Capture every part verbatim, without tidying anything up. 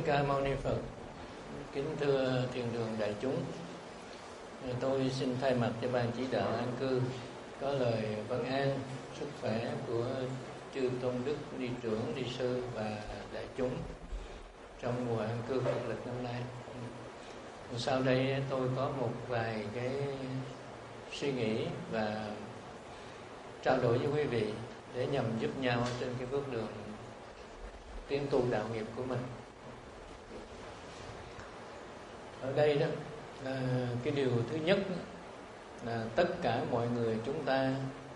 Ca Mâu Ni Phật. Kính thưa thiền đường đại chúng, tôi xin thay mặt cho ban chỉ đạo an cư có lời vấn an sức khỏe của chư tôn đức ni trưởng, ni sư và đại chúng trong mùa an cư Phật lịch năm nay. Sau đây tôi có một vài cái suy nghĩ và trao đổi với quý vị để nhằm giúp nhau trên cái bước đường tiến tu đạo nghiệp của mình. Ở đây đó là cái điều thứ nhất là tất cả mọi người chúng ta,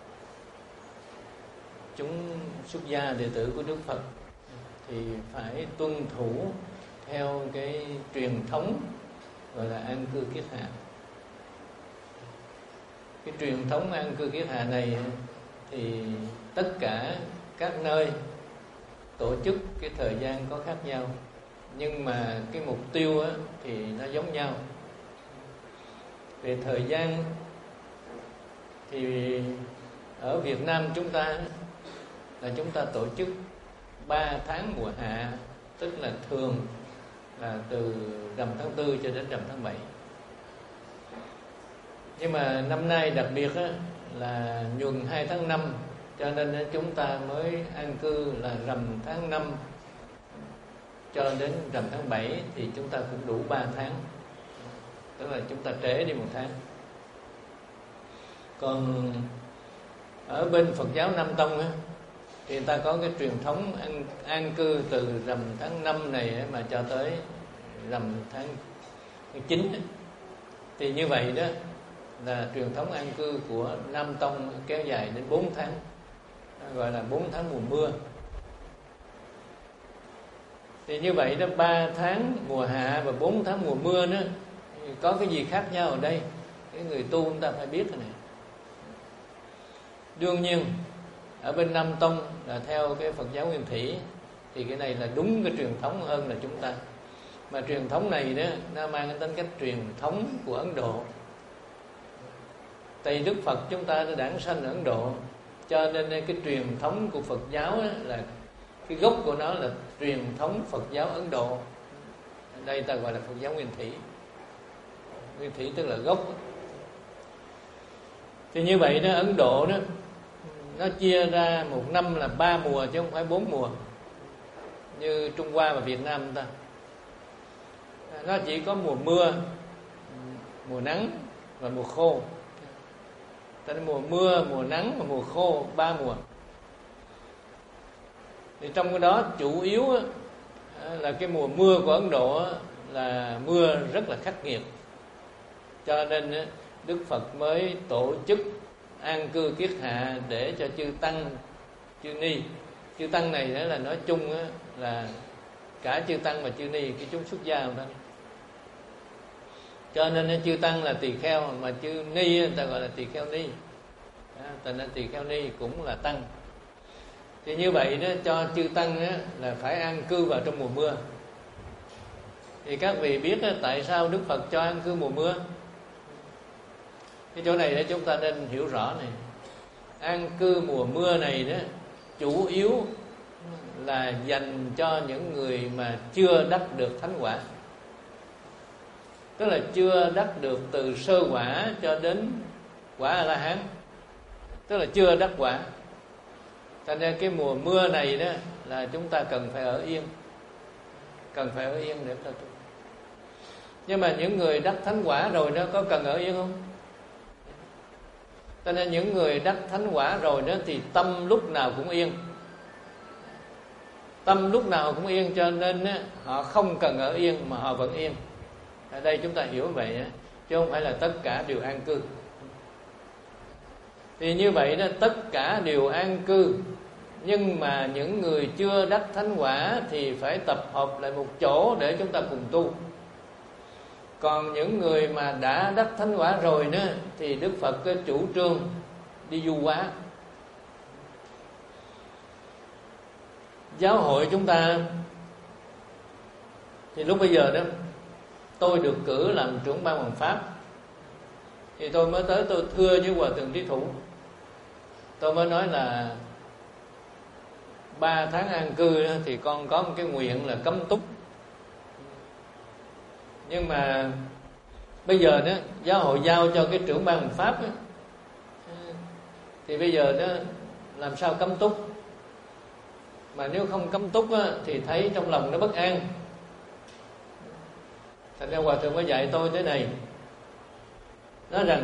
chúng xuất gia đệ tử của Đức Phật thì phải tuân thủ theo cái truyền thống gọi là an cư kiết hạ. Cái truyền thống an cư kiết hạ này thì tất cả các nơi tổ chức cái thời gian có khác nhau, nhưng mà cái mục tiêu á, thì nó giống nhau. Về thời gian thì ở Việt Nam chúng ta là chúng ta tổ chức ba tháng mùa hạ, tức là thường là từ rằm tháng tư cho đến rằm tháng bảy. Nhưng mà năm nay đặc biệt á, là nhuần hai tháng năm, cho nên chúng ta mới an cư là rằm tháng năm cho đến rằm tháng bảy, thì chúng ta cũng đủ ba tháng, tức là chúng ta trễ đi một tháng. Còn ở bên Phật giáo Nam Tông á, thì người ta có cái truyền thống an, an cư từ rằm tháng năm này á, mà cho tới rằm tháng chín ấy. Thì như vậy đó là truyền thống an cư của Nam Tông kéo dài đến bốn tháng, gọi là bốn tháng mùa mưa. Thì như vậy đó, ba tháng mùa hạ và bốn tháng mùa mưa đó, có cái gì khác nhau ở đây? Cái người tu chúng ta phải biết cái này. Đương nhiên ở bên Nam Tông là theo cái Phật giáo Nguyên Thủy, thì cái này là đúng cái truyền thống hơn là chúng ta. Mà truyền thống này đó nó mang cái tính cách truyền thống của Ấn Độ. Tại Đức Phật chúng ta đã đản sanh ở Ấn Độ, cho nên cái truyền thống của Phật giáo là cái gốc của nó là truyền thống Phật giáo Ấn Độ. Đây ta gọi là Phật giáo Nguyên Thủy. Nguyên Thủy tức là gốc. Thì như vậy đó, Ấn Độ đó nó chia ra một năm là ba mùa chứ không phải bốn mùa như Trung Hoa và Việt Nam ta. Nó chỉ có mùa mưa, mùa nắng và mùa khô. Tại mùa mưa, mùa nắng và mùa khô, ba mùa. Thì trong cái đó chủ yếu là cái mùa mưa của Ấn Độ là mưa rất là khắc nghiệt, cho nên Đức Phật mới tổ chức an cư kiết hạ để cho chư tăng, chư ni. Chư tăng này là nói chung là cả chư tăng và chư ni, cái chúng xuất gia thôi. Cho nên chư tăng là tỳ kheo, mà chư ni người ta gọi là tỳ kheo ni. Cho nên tỳ kheo ni cũng là tăng. Thì như vậy đó, cho chư tăng đó, là phải an cư vào trong mùa mưa. Thì các vị biết đó, tại sao Đức Phật cho an cư mùa mưa? Cái chỗ này để chúng ta nên hiểu rõ này. An cư mùa mưa này đó chủ yếu là dành cho những người mà chưa đắc được thánh quả, tức là chưa đắc được từ sơ quả cho đến quả A La Hán, tức là chưa đắc quả. Cho nên cái mùa mưa này đó là chúng ta cần phải ở yên, cần phải ở yên để chúng ta tu. Nhưng mà những người đắc thánh quả rồi đó có cần ở yên không? Cho nên những người đắc thánh quả rồi đó thì tâm lúc nào cũng yên, tâm lúc nào cũng yên, cho nên á, họ không cần ở yên mà họ vẫn yên. Ở đây chúng ta hiểu vậy á, chứ không phải là tất cả đều an cư. Thì như vậy đó, tất cả đều an cư, nhưng mà những người chưa đắc thánh quả thì phải tập hợp lại một chỗ để chúng ta cùng tu. Còn những người mà đã đắc thánh quả rồi đó thì Đức Phật có chủ trương đi du hóa. Giáo hội chúng ta thì lúc bây giờ đó tôi được cử làm trưởng ban hoàng pháp, thì tôi mới tới tôi thưa với Hòa Thượng Trí Thủ. Tôi mới nói là ba tháng an cư thì con có một cái nguyện là cấm túc. Nhưng mà bây giờ đó giáo hội giao cho cái trưởng ban pháp đó, thì bây giờ đó làm sao cấm túc. Mà nếu không cấm túc á, thì thấy trong lòng nó bất an. Thành ra Hòa Thượng có dạy tôi thế này, nói rằng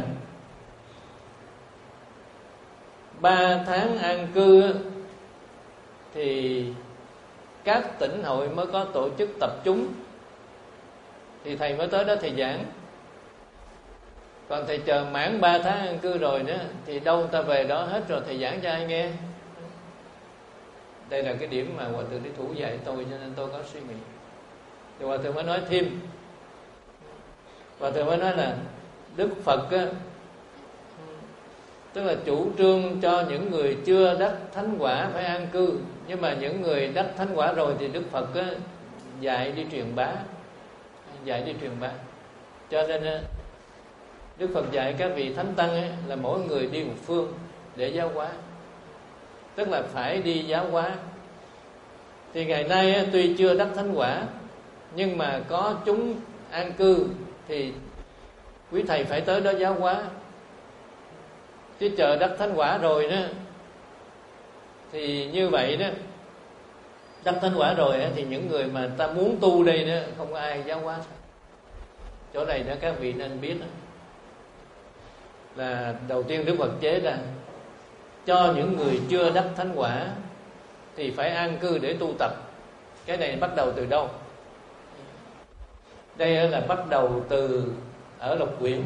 ba tháng an cư á, thì các tỉnh hội mới có tổ chức tập trung, thì thầy mới tới đó thầy giảng. Còn thầy chờ mãn ba tháng an cư rồi nữa thì đâu ta về đó hết rồi, thầy giảng cho ai nghe. Đây là cái điểm mà Hòa Thượng Lý Thủ dạy tôi, cho nên tôi có suy nghĩ. Thì Hòa Thượng mới nói thêm, Hòa Thượng mới nói là Đức Phật á, tức là chủ trương cho những người chưa đắc thánh quả phải an cư, nhưng mà những người đắc thánh quả rồi thì Đức Phật á, dạy đi truyền bá, dạy đi truyền bá. Cho nên á, Đức Phật dạy các vị thánh tăng á, là mỗi người đi một phương để giáo hóa, tức là phải đi giáo hóa. Thì ngày nay á, tuy chưa đắc thánh quả, nhưng mà có chúng an cư thì quý thầy phải tới đó giáo hóa. Chứ chờ đắc thánh quả rồi đó thì như vậy đó, đắc thánh quả rồi đó, thì những người mà ta muốn tu đây đó không có ai giáo hóa. Chỗ này đó các vị nên biết đó, là đầu tiên Đức Phật chế ra cho những người chưa đắc thánh quả thì phải an cư để tu tập. Cái này bắt đầu từ đâu? Đây là bắt đầu từ ở Lộc Quyển.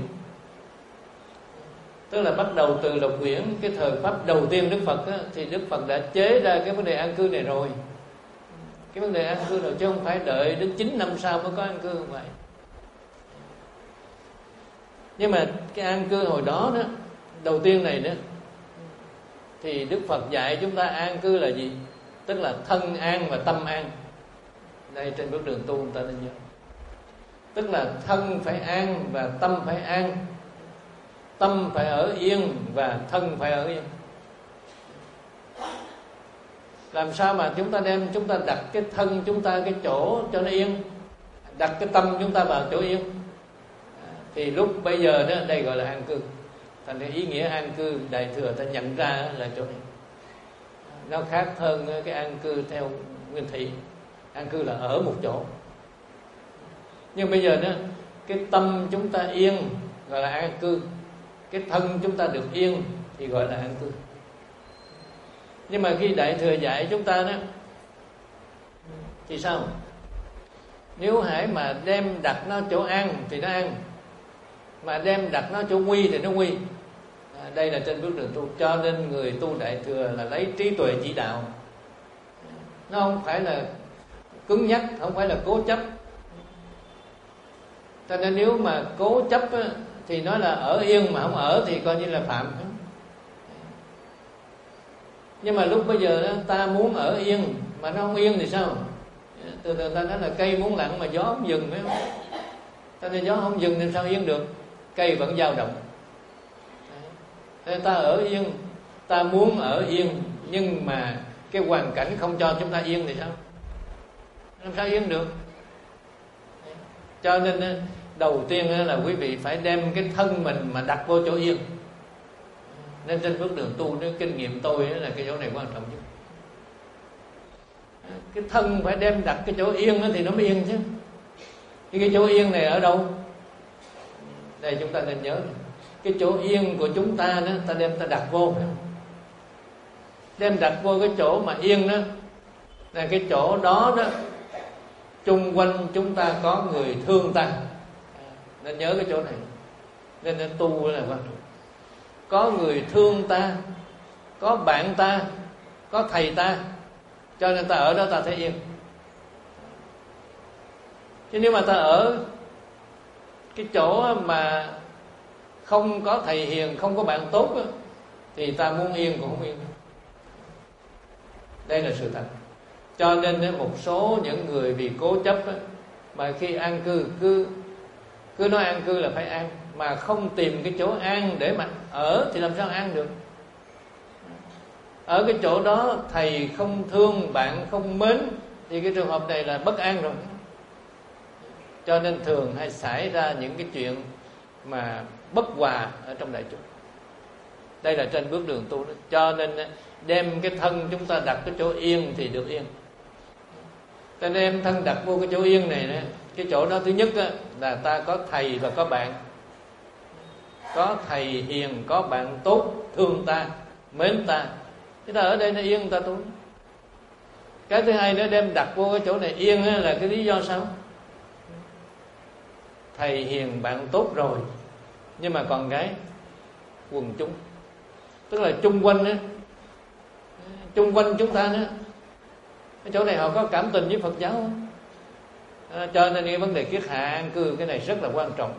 Tức là bắt đầu từ Lộc Quyển, cái thời pháp đầu tiên Đức Phật á, thì Đức Phật đã chế ra cái vấn đề an cư này rồi. Cái vấn đề an cư rồi, chứ không phải đợi đến chín năm sau mới có an cư, không vậy. Nhưng mà cái an cư hồi đó đó, đầu tiên này đó, thì Đức Phật dạy chúng ta an cư là gì? Tức là thân an và tâm an. Đây trên bước đường tu người ta nên nhớ. Tức là thân phải an và tâm phải an. Tâm phải ở yên và thân phải ở yên. Làm sao mà chúng ta đem chúng ta đặt cái thân chúng ta cái chỗ cho nó yên, đặt cái tâm chúng ta vào chỗ yên, thì lúc bây giờ đó đây gọi là an cư. Thành ra ý nghĩa an cư Đại Thừa ta nhận ra là chỗ này. Nó khác hơn cái an cư theo nguyên thủy. An cư là ở một chỗ. Nhưng bây giờ đó, cái tâm chúng ta yên gọi là an cư, cái thân chúng ta được yên thì gọi là an cư. Nhưng mà khi Đại Thừa dạy chúng ta đó thì sao? Nếu hãy mà đem đặt nó chỗ an thì nó an, mà đem đặt nó chỗ nguy thì nó nguy. À, đây là trên bước đường tu. Cho nên người tu Đại Thừa là lấy trí tuệ chỉ đạo. Nó không phải là cứng nhắc, không phải là cố chấp. Cho nên nếu mà cố chấp á, thì nói là ở yên mà không ở thì coi như là phạm. Nhưng mà lúc bây giờ đó, ta muốn ở yên mà nó không yên thì sao? Từ từ ta nói là cây muốn lặng mà gió không dừng, phải không? Cho nên gió không dừng thì sao yên được? Cây vẫn dao động. Thế ta ở yên, ta muốn ở yên, nhưng mà cái hoàn cảnh không cho chúng ta yên thì sao? Làm sao yên được? Cho nên đầu tiên là quý vị phải đem cái thân mình mà đặt vô chỗ yên. Nên trên bước đường tu, nếu kinh nghiệm tôi là cái chỗ này quan trọng nhất. Cái thân phải đem đặt cái chỗ yên thì nó mới yên chứ. Cái chỗ yên này ở đâu? Đây chúng ta nên nhớ này. Cái chỗ yên của chúng ta đó, ta đem ta đặt vô, phải không? Đem đặt vô cái chỗ mà yên đó, là cái chỗ đó đó, chung quanh chúng ta có người thương ta. Nên nhớ cái chỗ này. Nên nên tu là quan trọng. Có người thương ta, có bạn ta, có thầy ta, cho nên ta ở đó ta thấy yên. Chứ nếu mà ta ở cái chỗ mà không có thầy hiền, không có bạn tốt đó, thì ta muốn yên cũng không yên. Đây là sự thật. Cho nên một số những người vì cố chấp đó, mà khi an cư cứ cứ nói an cư là phải an, mà không tìm cái chỗ an để mà ở thì làm sao an được? Ở cái chỗ đó thầy không thương, bạn không mến, thì cái trường hợp này là bất an rồi. cho nên thường hay xảy ra những cái chuyện mà bất hòa ở trong đại chúng. Đây là trên bước đường tu đó. Cho nên đem cái thân chúng ta đặt cái chỗ yên thì được yên. Ta đem thân đặt vô cái chỗ yên này nè, cái chỗ đó thứ nhất là ta có thầy và có bạn. Có thầy hiền, có bạn tốt, thương ta, mến ta, thế ta ở đây nó yên ta tu. Cái thứ hai nữa, đem đặt vô cái chỗ này yên là cái lý do sao? Thầy hiền bạn tốt rồi, nhưng mà còn cái quần chúng, tức là chung quanh á, chung quanh chúng ta nữa, cái chỗ này họ có cảm tình với Phật giáo không? À, cho nên cái vấn đề kiết hạ an cư cái này rất là quan trọng.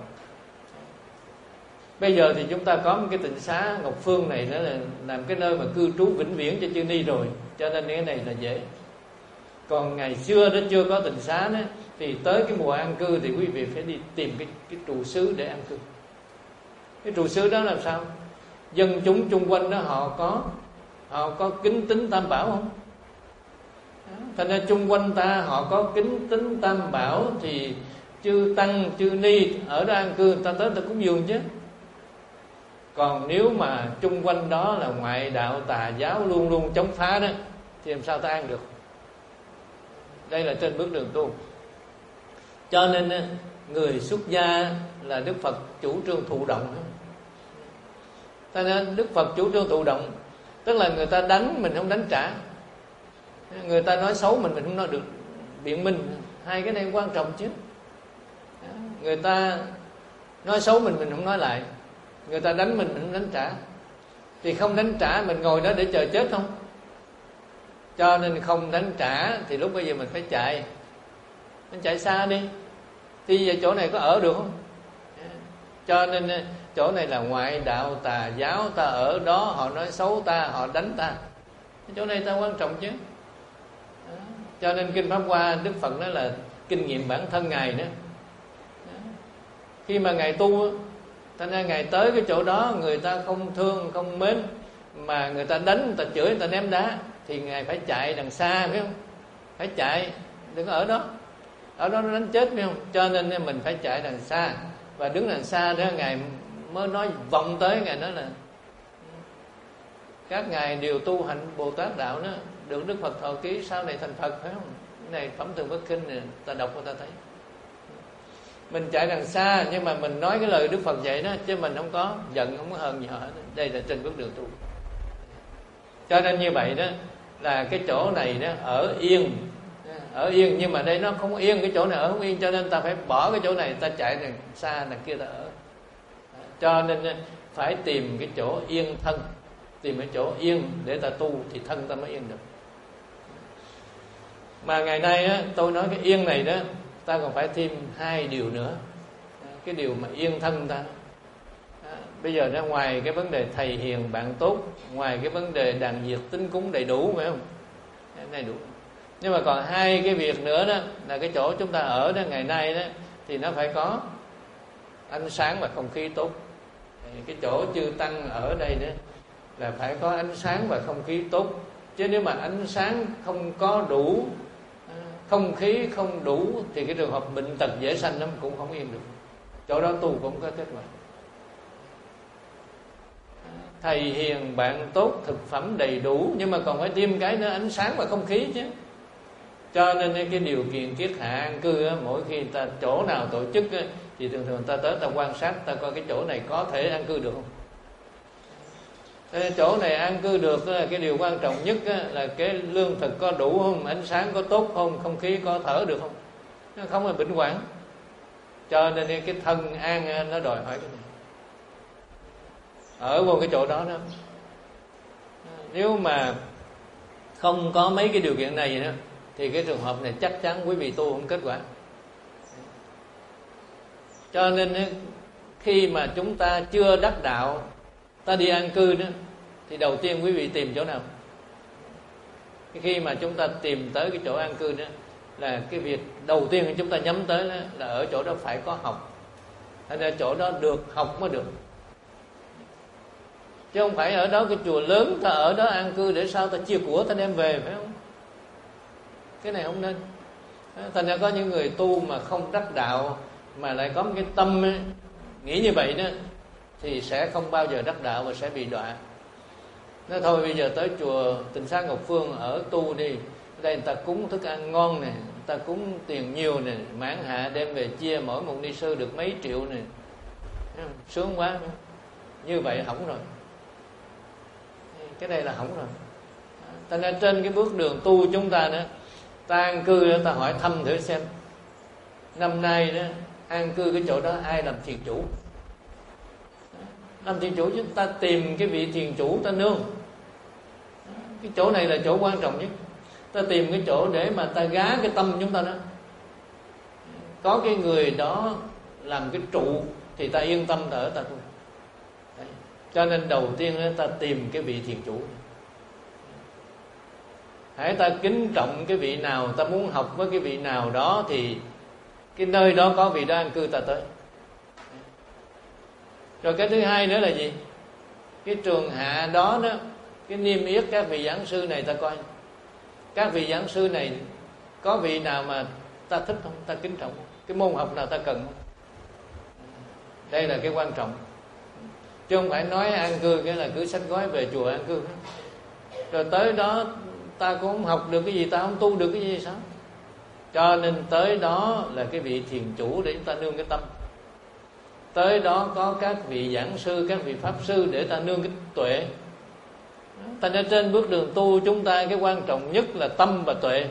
Bây giờ thì chúng ta có một cái tịnh xá Ngọc Phương này nữa là làm cái nơi mà cư trú vĩnh viễn cho chư ni rồi, cho nên cái này là dễ. Còn ngày xưa nó chưa có tịnh xá đó, thì tới cái mùa an cư thì quý vị phải đi tìm cái, cái trụ xứ để an cư. Cái trụ xứ đó làm sao? Dân chúng chung quanh đó họ có họ có kính tín tam bảo không? Thành ra chung quanh ta họ có kính tín tam bảo thì chư tăng chư ni ở đó an cư, ta tới ta cúng dường chứ. Còn nếu mà chung quanh đó là ngoại đạo tà giáo luôn luôn chống phá đó, thì làm sao ta an được? Đây là trên bước đường tu. Cho nên người xuất gia là Đức Phật chủ trương thụ động. Cho nên Đức Phật chủ trương thụ động, tức là người ta đánh mình không đánh trả, người ta nói xấu mình mình không nói được biện minh. Hai cái này quan trọng chứ. Người ta nói xấu mình mình không nói lại, người ta đánh mình mình không đánh trả, thì không đánh trả mình ngồi đó để chờ chết không? Cho nên không đánh trả thì lúc bây giờ mình phải chạy, mình chạy xa đi. Thì giờ chỗ này có ở được không? Cho nên chỗ này là ngoại đạo tà giáo, ta ở đó họ nói xấu ta, họ đánh ta, chỗ này ta quan trọng chứ. Cho nên Kinh Pháp Hoa Đức Phật nói là kinh nghiệm bản thân Ngài đó. Khi mà Ngài tu, thành ra Ngài tới cái chỗ đó người ta không thương, không mến, mà người ta đánh, người ta chửi, người ta ném đá, thì Ngài phải chạy đằng xa, biết không? Phải chạy, đừng có ở đó. Ở đó nó đánh chết, biết không? Cho nên mình phải chạy đằng xa. Và đứng đằng xa đó Ngài mới nói vọng tới, Ngài nói là các ngài đều tu hạnh Bồ Tát đạo đó, được Đức Phật thọ ký sau này thành Phật, phải không? Cái này phẩm Thường Bất Kinh này, ta đọc người ta thấy. Mình chạy đằng xa nhưng mà mình nói cái lời Đức Phật dạy đó, chứ mình không có giận, không có hờn gì họ. Đây là trên bước đường tu. Cho nên như vậy đó là cái chỗ này đó ở yên, ở yên, nhưng mà đây nó không yên, cái chỗ này ở không yên, cho nên ta phải bỏ cái chỗ này, ta chạy đằng xa, đằng kia ta ở. Cho nên phải tìm cái chỗ yên thân, tìm cái chỗ yên để ta tu thì thân ta mới yên được. Mà ngày nay á, tôi nói cái yên này đó, ta còn phải thêm hai điều nữa. Cái điều mà yên thân ta. À, bây giờ ra ngoài cái vấn đề thầy hiền bạn tốt, ngoài cái vấn đề đàn diệt tín cúng đầy đủ, phải không? Cái này đủ. Nhưng mà còn hai cái việc nữa đó, là cái chỗ chúng ta ở đó ngày nay đó, thì nó phải có ánh sáng và không khí tốt. Cái chỗ chư tăng ở đây đó là phải có ánh sáng và không khí tốt. Chứ nếu mà ánh sáng không có đủ, không khí không đủ, thì cái trường hợp bệnh tật dễ sanh lắm, cũng không yên được. Chỗ đó tu cũng có kết quả. Thầy hiền bạn tốt, thực phẩm đầy đủ, nhưng mà còn phải thêm cái nữa, ánh sáng và không khí chứ. Cho nên cái điều kiện kiết hạ an cư á, mỗi khi ta chỗ nào tổ chức á, thì thường thường ta tới ta quan sát, ta coi cái chỗ này có thể an cư được không. Cái chỗ này an cư được là cái điều quan trọng nhất á, là cái lương thực có đủ không, ánh sáng có tốt không, không khí có thở được không. Nó không là bệnh hoạn. Cho nên cái thân an nó đòi hỏi cái này. Ở vô cái chỗ đó đó, nếu mà không có mấy cái điều kiện này nữa, thì cái trường hợp này chắc chắn quý vị tu không kết quả. Cho nên khi mà chúng ta chưa đắc đạo, ta đi an cư đó, thì đầu tiên quý vị tìm chỗ nào? Khi mà chúng ta tìm tới cái chỗ an cư đó, là cái việc đầu tiên chúng ta nhắm tới đó, là ở chỗ đó phải có học. Hay là chỗ đó được học mới được. Chứ không phải ở đó cái chùa lớn ta ở đó an cư để sao ta chia của ta đem về, phải không? Cái này không nên. Thành ra có những người tu mà không đắc đạo mà lại có một cái tâm ấy, nghĩ như vậy đó, thì sẽ không bao giờ đắc đạo và sẽ bị đọa. Nói thôi bây giờ tới chùa Tịnh Xá Ngọc Phương ở tu đi, đây người ta cúng thức ăn ngon nè, người ta cúng tiền nhiều nè, mãn hạ đem về chia mỗi một ni sư được mấy triệu nè, sướng quá. Như vậy hỏng rồi, cái này là hỏng rồi. Ta nên trên cái bước đường tu chúng ta nữa, ta an cư ta hỏi thăm thử xem năm nay đó an cư cái chỗ đó ai làm thiền chủ. Làm thiền chủ chúng ta tìm cái vị thiền chủ ta nương. Cái chỗ này là chỗ quan trọng nhất. Ta tìm cái chỗ để mà ta gá cái tâm chúng ta đó. Có cái người đó làm cái trụ thì ta yên tâm ta ở ta tu. Đấy. Cho nên đầu tiên đó, ta tìm cái vị thiền chủ. Hãy ta kính trọng cái vị nào, ta muốn học với cái vị nào đó thì cái nơi đó có vị đó an cư ta tới. Rồi cái thứ hai nữa là gì? Cái trường hạ đó đó, cái niêm yết các vị giảng sư này ta coi. Các vị giảng sư này có vị nào mà ta thích không, ta kính trọng không? Cái môn học nào ta cần không? Đây là cái quan trọng. Chứ không phải nói an cư cái là cứ xách gói về chùa an cư. Rồi tới đó ta cũng không học được cái gì, ta không tu được cái gì sao? Cho nên tới đó là cái vị thiền chủ để chúng ta nương cái tâm. Tới đó có các vị giảng sư, các vị pháp sư để ta nương cái tuệ. Thành ra trên bước đường tu chúng ta cái quan trọng nhất là tâm và tuệ.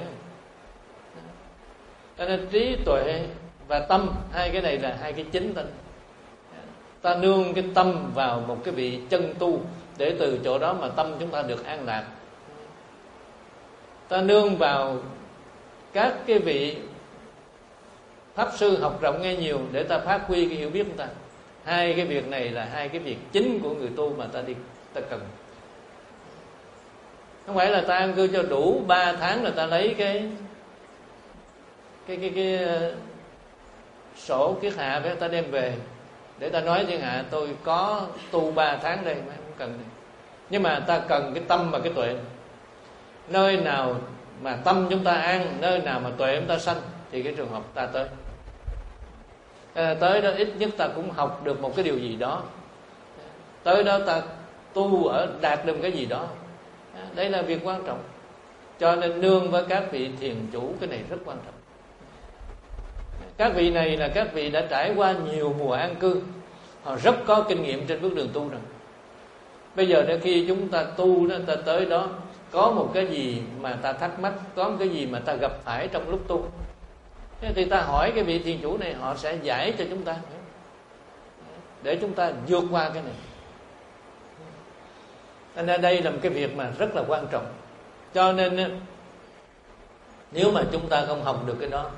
Cho nên trí tuệ và tâm, hai cái này là hai cái chính ta. Ta nương cái tâm vào một cái vị chân tu để từ chỗ đó mà tâm chúng ta được an lạc. Ta nương vào các cái vị pháp sư học rộng nghe nhiều để ta phát huy cái hiểu biết của ta. Hai cái việc này là hai cái việc chính của người tu mà ta đi ta cần. Không phải là ta an cư cho đủ ba tháng là ta lấy cái cái cái cái, cái sổ kiết hạ để ta đem về để ta nói thiên hạ tôi có tu ba tháng đây, không cần. Nhưng mà ta cần cái tâm và cái tuệ. Nơi nào mà tâm chúng ta an, nơi nào mà tuệ chúng ta sanh thì cái trường hợp ta tới. À, tới đó ít nhất ta cũng học được một cái điều gì đó. Tới đó ta tu ở đạt được cái gì đó. À, đây là việc quan trọng. Cho nên nương với các vị thiền chủ cái này rất quan trọng. Các vị này là các vị đã trải qua nhiều mùa an cư, họ rất có kinh nghiệm trên bước đường tu rồi. Bây giờ đến khi chúng ta tu đó, ta tới đó có một cái gì mà ta thắc mắc, có một cái gì mà ta gặp phải trong lúc tu, thì ta hỏi cái vị thiền chủ này, họ sẽ giải cho chúng ta để chúng ta vượt qua cái này. Nên đây là một cái việc mà rất là quan trọng. Cho nên nếu mà chúng ta không học được cái đó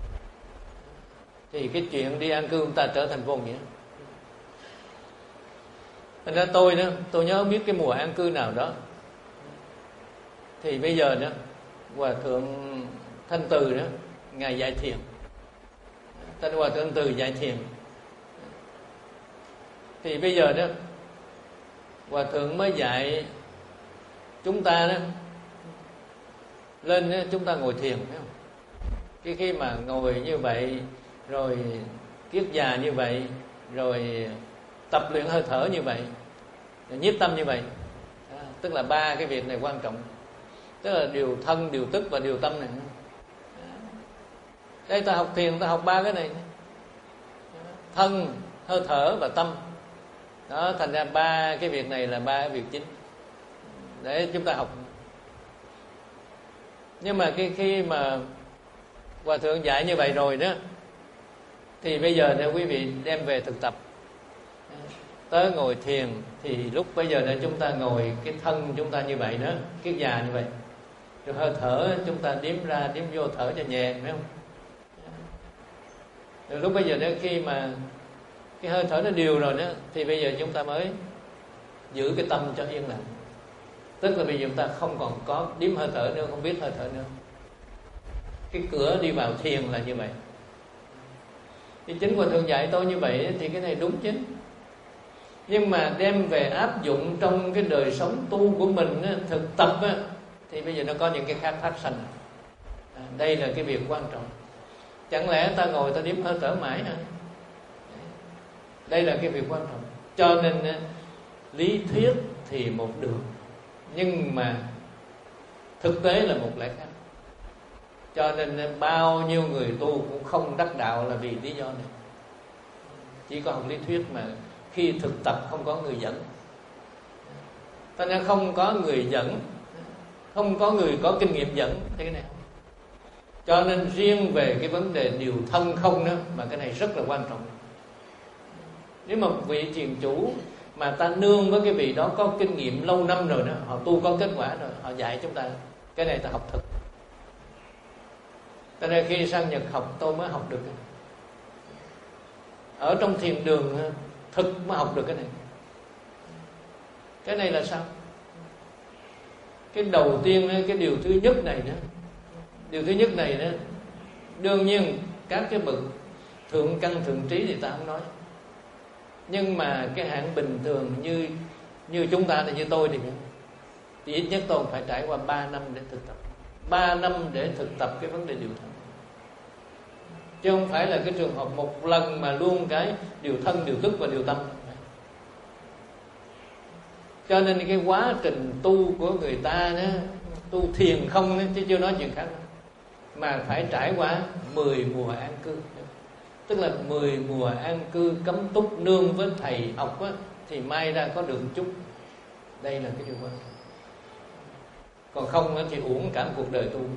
thì cái chuyện đi an cư chúng ta trở thành vô nghĩa. Thành ra tôi đó, tôi nhớ biết cái mùa an cư nào đó, thì bây giờ đó Hòa thượng Thanh Từ đó, ngài dạy thiền. Thanh Hòa thượng Thanh Từ dạy thiền. Thì bây giờ đó Hòa thượng mới dạy chúng ta đó lên đó, chúng ta ngồi thiền, thấy không? Cái khi mà ngồi như vậy, rồi kiết già như vậy, rồi tập luyện hơi thở như vậy, rồi nhiếp tâm như vậy, à, tức là ba cái việc này quan trọng. Tức là điều thân, điều tức và điều tâm này. Đây ta học thiền, ta học ba cái này: thân, hơi thở và tâm. Đó, thành ra ba cái việc này là ba cái việc chính để chúng ta học. Nhưng mà cái khi mà Hòa thượng dạy như vậy rồi đó, thì bây giờ nếu quý vị đem về thực tập, tới ngồi thiền, thì lúc bây giờ để chúng ta ngồi cái thân chúng ta như vậy đó, kiết già như vậy, rồi hơi thở chúng ta đếm ra đếm vô, thở cho nhẹ, phải không? Rồi lúc bây giờ đến khi mà cái hơi thở nó đều rồi đó, thì bây giờ chúng ta mới giữ cái tâm cho yên lặng. Tức là bây giờ chúng ta không còn có đếm hơi thở nữa, không biết hơi thở nữa. Cái cửa đi vào thiền là như vậy. Thì chính Hòa thượng dạy tôi như vậy thì cái này đúng chứ. Nhưng mà đem về áp dụng trong cái đời sống tu của mình á, thực tập á, thì bây giờ nó có những cái khác phát sanh. À, đây là cái việc quan trọng. Chẳng lẽ ta ngồi ta đếm hơi thở mãi hả? Đây là cái việc quan trọng. Cho nên lý thuyết thì một đường, nhưng mà thực tế là một lẽ khác. Cho nên bao nhiêu người tu cũng không đắc đạo là vì lý do này. Chỉ có học lý thuyết mà khi thực tập không có người dẫn. Cho nên không có người dẫn, không có người có kinh nghiệm dẫn thế này. Cho nên riêng về cái vấn đề điều thân không đó, mà cái này rất là quan trọng. Nếu mà vị thiền chủ mà ta nương với cái vị đó có kinh nghiệm lâu năm rồi đó, họ tu có kết quả rồi, họ dạy chúng ta, cái này ta học thực. Cho nên khi sang Nhật học tôi mới học được. Ở trong thiền đường thực mới học được cái này. Cái này là sao? Cái đầu tiên, cái điều thứ nhất này đó, điều thứ nhất này đó, đương nhiên các cái bậc thượng căn thượng trí thì ta không nói, nhưng mà cái hạng bình thường như như chúng ta, thì như tôi thì thì ít nhất tôi phải trải qua ba năm để thực tập, ba năm để thực tập cái vấn đề điều thân, chứ không phải là cái trường hợp một lần mà luôn cái điều thân, điều thức và điều tâm. Cho nên cái quá trình tu của người ta đó, tu thiền không đó, chứ chưa nói chuyện khác, mà phải trải qua mười mùa an cư. Tức là mười mùa an cư cấm túc nương với thầy học á, thì may ra có được một chút. Đây là cái điều quan trọng. Còn không á, thì uổng cả cuộc đời tu.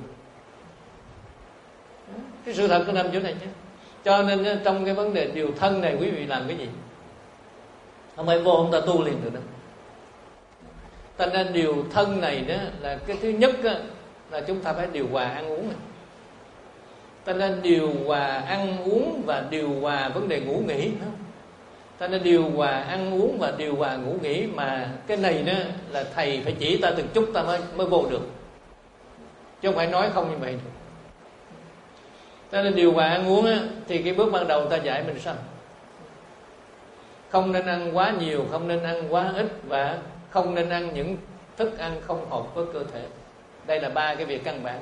Cái sự thật nó nằm chỗ này chứ. Cho nên trong cái vấn đề điều thân này, quý vị làm cái gì? Không phải vô ông ta tu liền được đâu. Cho nên điều thân này đó là cái thứ nhất đó, là chúng ta phải điều hòa ăn uống này. Cho nên điều hòa ăn uống và điều hòa vấn đề ngủ nghỉ. Cho nên điều hòa ăn uống và điều hòa ngủ nghỉ, mà cái này đó là thầy phải chỉ ta từng chút ta mới, mới vô được, chứ không phải nói không như vậy được. Cho nên điều hòa ăn uống á, thì cái bước ban đầu ta dạy mình sao? Không nên ăn quá nhiều, không nên ăn quá ít, và không nên ăn những thức ăn không hợp với cơ thể. Đây là ba cái việc căn bản.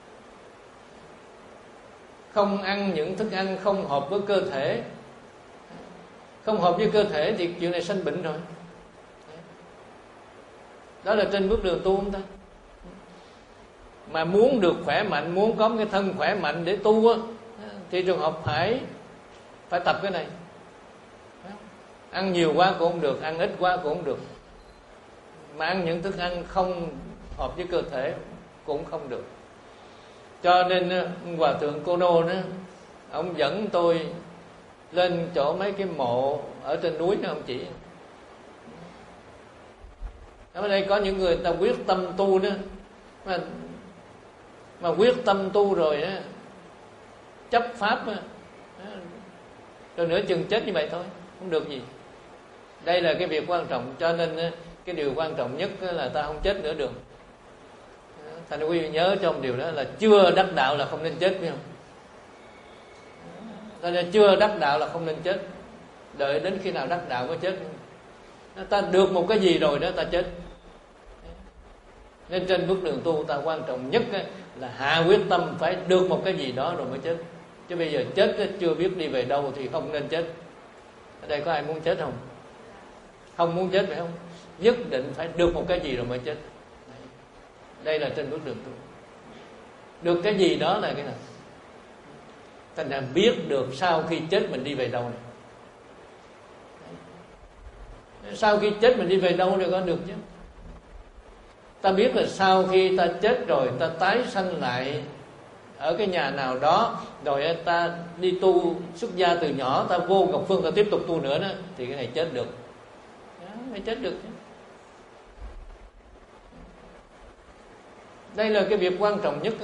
Không ăn những thức ăn không hợp với cơ thể. Không hợp với cơ thể thì chuyện này sanh bệnh rồi. Đó là trên bước đường tu không ta? Mà muốn được khỏe mạnh, muốn có cái thân khỏe mạnh để tu á, thì trường hợp phải phải tập cái này. Ăn nhiều quá cũng không được, ăn ít quá cũng không được. Mà ăn những thức ăn không hợp với cơ thể cũng không được. Cho nên Hòa thượng Cô Nô đó, ông dẫn tôi lên chỗ mấy cái mộ ở trên núi đó, ông chỉ. Ở đây có những người ta quyết tâm tu đó, mà, mà quyết tâm tu rồi đó, chấp pháp đó, rồi nửa chừng chết như vậy thôi, không được gì. Đây là cái việc quan trọng. Cho nên cái điều quan trọng nhất là ta không chết nửa đường. Thành quý vị nhớ trong điều đó là chưa đắc đạo là không nên chết, phải không? Cho nên chưa đắc đạo là không nên chết. Đợi đến khi nào đắc đạo mới chết. Ta được một cái gì rồi đó ta chết. Nên trên bước đường tu ta quan trọng nhất là hạ quyết tâm phải được một cái gì đó rồi mới chết. Chứ bây giờ chết chưa biết đi về đâu thì không nên chết. Ở đây có ai muốn chết không? Không muốn chết phải không? Nhất định phải được một cái gì rồi mới chết. Đây là trên bước đường tu. Được cái gì đó là cái nào? Thành ra biết được sau khi chết mình đi về đâu này. Sau khi chết mình đi về đâu thì có được chứ. Ta biết là sau khi ta chết rồi, ta tái sanh lại ở cái nhà nào đó, rồi ta đi tu xuất gia từ nhỏ, ta vô Ngọc Phương ta tiếp tục tu nữa đó, thì cái này chết được. Phải chết được chứ. Đây là cái việc quan trọng nhất đó.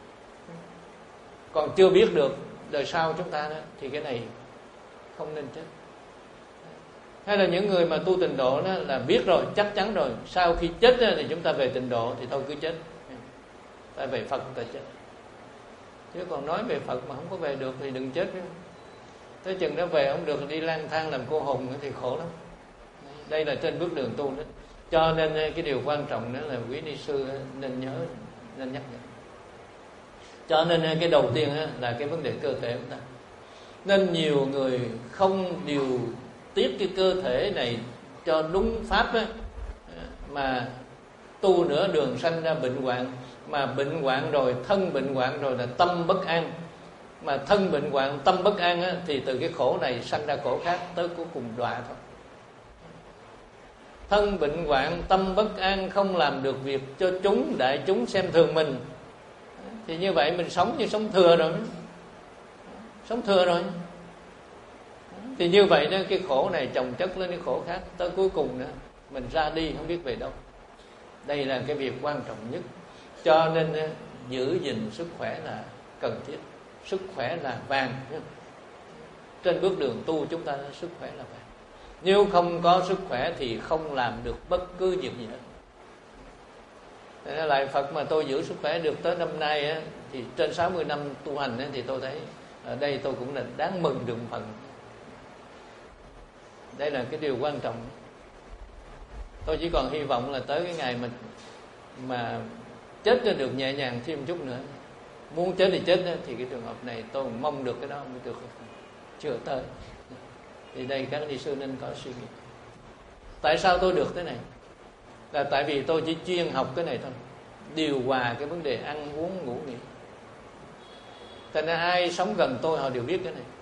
Còn chưa biết được đời sau chúng ta đó, thì cái này không nên chết. Hay là những người mà tu tịnh độ đó là biết rồi, chắc chắn rồi, sau khi chết đó, thì chúng ta về tịnh độ thì thôi cứ chết. Ta về Phật ta chết. Chứ còn nói về Phật mà không có về được thì đừng chết. Tới chừng đó về không được đi lang thang làm cô hồn thì khổ lắm. Đây là trên bước đường tu đó. Cho nên cái điều quan trọng đó là quý ni sư nên nhớ, nên nhắc nhở. Cho nên cái đầu tiên là cái vấn đề cơ thể của chúng ta. Nên nhiều người không điều tiết cái cơ thể này cho đúng pháp á, mà tu nửa đường sanh ra bệnh hoạn. Mà bệnh hoạn rồi, thân bệnh hoạn rồi là tâm bất an. Mà thân bệnh hoạn, tâm bất an á, thì từ cái khổ này sanh ra khổ khác, tới cuối cùng đọa thôi. Thân bệnh hoạn, tâm bất an, không làm được việc cho chúng, đại chúng xem thường mình, thì như vậy mình sống như sống thừa rồi. Sống thừa rồi. Thì như vậy đó, cái khổ này chồng chất lên cái khổ khác, tới cuối cùng nữa mình ra đi không biết về đâu. Đây là cái việc quan trọng nhất. Cho nên giữ gìn sức khỏe là cần thiết. Sức khỏe là vàng. Trên bước đường tu chúng ta sức khỏe là vàng. Nếu không có sức khỏe thì không làm được bất cứ việc gì hết. Nên lại Phật mà tôi giữ sức khỏe được tới năm nay á, thì trên sáu mươi năm tu hành á, thì tôi thấy ở đây tôi cũng là đáng mừng được phần. Đây là cái điều quan trọng. Tôi chỉ còn hy vọng là tới cái ngày mà mà chết cho được nhẹ nhàng thêm chút nữa. Muốn chết thì chết đó, thì cái trường hợp này tôi mong được cái đó mới được. Chưa tới. Thì đây các ni sư nên có suy nghĩ. Tại sao tôi được thế này? Là tại vì tôi chỉ chuyên học cái này thôi. Điều hòa cái vấn đề ăn uống ngủ nghỉ. Thành ra ai sống gần tôi họ đều biết cái này.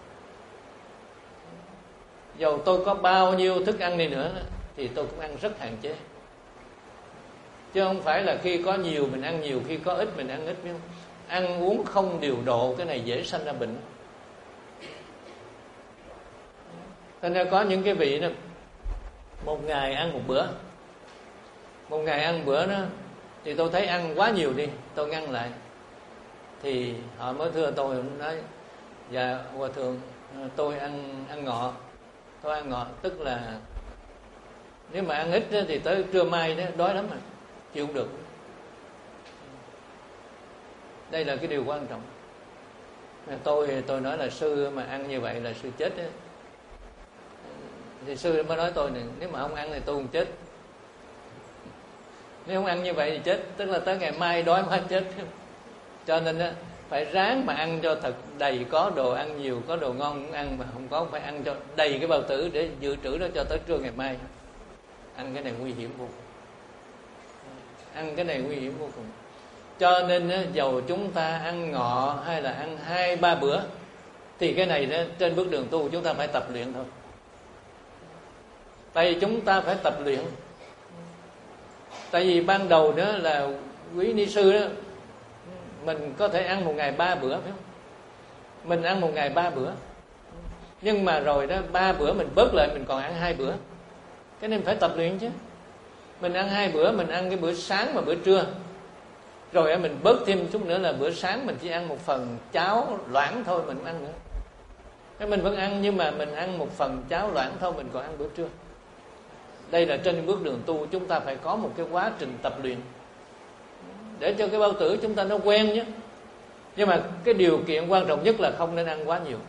Dầu tôi có bao nhiêu thức ăn đi nữa thì tôi cũng ăn rất hạn chế. Chứ không phải là khi có nhiều mình ăn nhiều, khi có ít mình ăn ít. Ăn uống không điều độ, cái này dễ sanh ra bệnh. Thành ra có những cái vị đó, một ngày ăn một bữa, một ngày ăn bữa đó, thì tôi thấy ăn quá nhiều đi, tôi ngăn lại. Thì họ mới thưa tôi, nói dạ hòa thượng, tôi ăn ăn ngọ. Tôi ăn ngọ tức là nếu mà ăn ít đó, thì tới trưa mai đó đói lắm mà chịu không được. Đây là cái điều quan trọng. Tôi tôi nói là sư mà ăn như vậy là sư chết đó. Thì sư mới nói tôi này, nếu mà không ăn thì tôi không chết. Nếu không ăn như vậy thì chết, tức là tới ngày mai đói mới chết. Cho nên á, phải ráng mà ăn cho thật đầy, có đồ ăn nhiều, có đồ ngon cũng ăn, mà không có phải ăn cho đầy cái bao tử để dự trữ đó cho tới trưa ngày mai. Ăn cái này nguy hiểm vô cùng. Ăn cái này nguy hiểm vô cùng. Cho nên á, dầu chúng ta ăn ngọ hay là ăn hai ba bữa, thì cái này đó, trên bước đường tu chúng ta phải tập luyện thôi. Tại vì chúng ta phải tập luyện. Tại vì ban đầu đó là quý ni sư đó, mình có thể ăn một ngày ba bữa, phải không? Mình ăn một ngày ba bữa. Nhưng mà rồi đó, ba bữa mình bớt lại, mình còn ăn hai bữa. Cái nên phải tập luyện chứ. Mình ăn hai bữa, mình ăn cái bữa sáng và bữa trưa. Rồi mình bớt thêm chút nữa là bữa sáng mình chỉ ăn một phần cháo loãng thôi, mình không ăn nữa. Cái mình vẫn ăn, nhưng mà mình ăn một phần cháo loãng thôi, mình còn ăn bữa trưa. Đây là trên bước đường tu chúng ta phải có một cái quá trình tập luyện để cho cái bao tử chúng ta nó quen nhé. Nhưng mà cái điều kiện quan trọng nhất là không nên ăn quá nhiều.